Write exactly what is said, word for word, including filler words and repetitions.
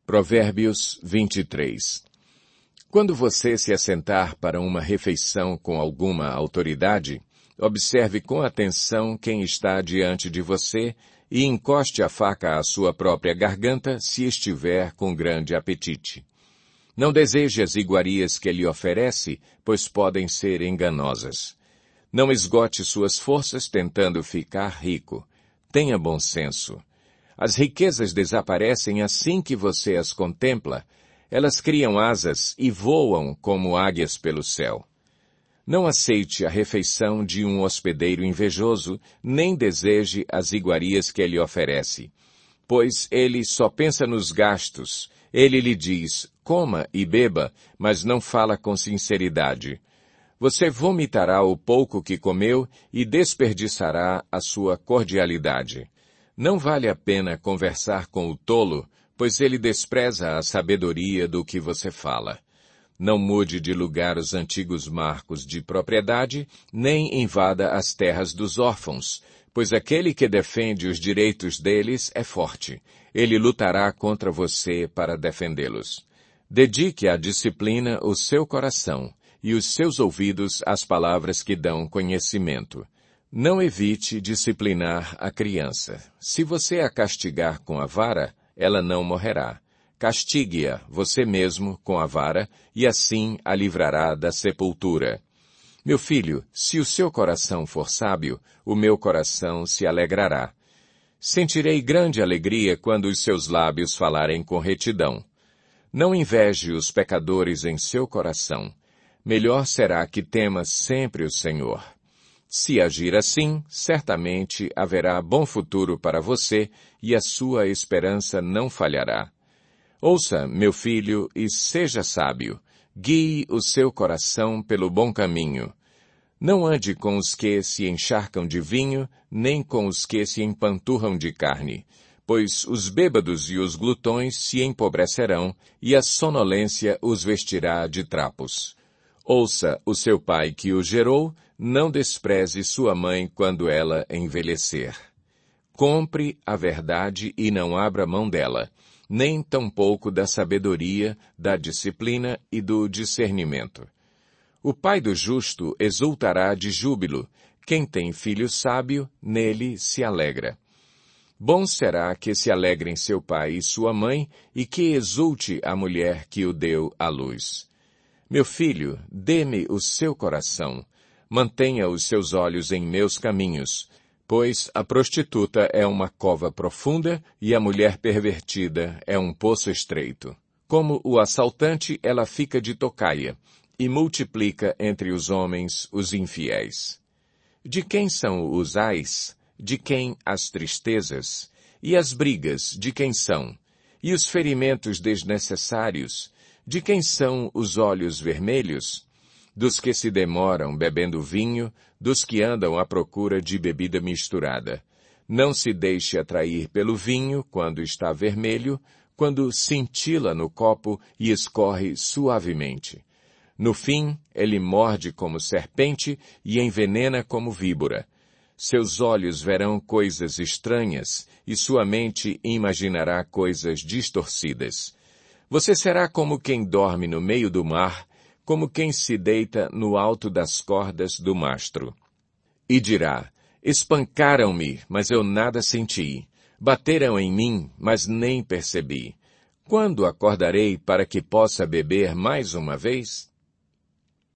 Provérbios vinte e três. Quando você se assentar para uma refeição com alguma autoridade, observe com atenção quem está diante de você e encoste a faca à sua própria garganta se estiver com grande apetite. Não deseje as iguarias que ele oferece, pois podem ser enganosas. Não esgote suas forças tentando ficar rico. Tenha bom senso. As riquezas desaparecem assim que você as contempla. Elas criam asas e voam como águias pelo céu. Não aceite a refeição de um hospedeiro invejoso, nem deseje as iguarias que ele oferece. Pois ele só pensa nos gastos. Ele lhe diz, coma e beba, mas não fala com sinceridade. Você vomitará o pouco que comeu e desperdiçará a sua cordialidade. Não vale a pena conversar com o tolo, pois ele despreza a sabedoria do que você fala. Não mude de lugar os antigos marcos de propriedade, nem invada as terras dos órfãos, pois aquele que defende os direitos deles é forte. Ele lutará contra você para defendê-los. Dedique à disciplina o seu coração e os seus ouvidos às palavras que dão conhecimento. Não evite disciplinar a criança. Se você a castigar com a vara, ela não morrerá. Castigue-a você mesmo com a vara, e assim a livrará da sepultura. Meu filho, se o seu coração for sábio, o meu coração se alegrará. Sentirei grande alegria quando os seus lábios falarem com retidão. Não inveje os pecadores em seu coração. Melhor será que temas sempre o Senhor. Se agir assim, certamente haverá bom futuro para você e a sua esperança não falhará. Ouça, meu filho, e seja sábio. Guie o seu coração pelo bom caminho. Não ande com os que se encharcam de vinho, nem com os que se empanturram de carne, pois os bêbados e os glutões se empobrecerão, e a sonolência os vestirá de trapos. Ouça o seu pai que o gerou, não despreze sua mãe quando ela envelhecer. Compre a verdade e não abra mão dela, nem tampouco da sabedoria, da disciplina e do discernimento. O pai do justo exultará de júbilo. Quem tem filho sábio, nele se alegra. Bom será que se alegrem seu pai e sua mãe, e que exulte a mulher que o deu à luz. Meu filho, dê-me o seu coração. Mantenha os seus olhos em meus caminhos, pois a prostituta é uma cova profunda e a mulher pervertida é um poço estreito. Como o assaltante, ela fica de tocaia e multiplica entre os homens os infiéis. De quem são os ais? De quem as tristezas? E as brigas, de quem são? E os ferimentos desnecessários? De quem são os olhos vermelhos? Dos que se demoram bebendo vinho, dos que andam à procura de bebida misturada. Não se deixe atrair pelo vinho quando está vermelho, quando cintila no copo e escorre suavemente. No fim, ele morde como serpente e envenena como víbora. Seus olhos verão coisas estranhas e sua mente imaginará coisas distorcidas. Você será como quem dorme no meio do mar, como quem se deita no alto das cordas do mastro. E dirá, espancaram-me, mas eu nada senti. Bateram em mim, mas nem percebi. Quando acordarei para que possa beber mais uma vez?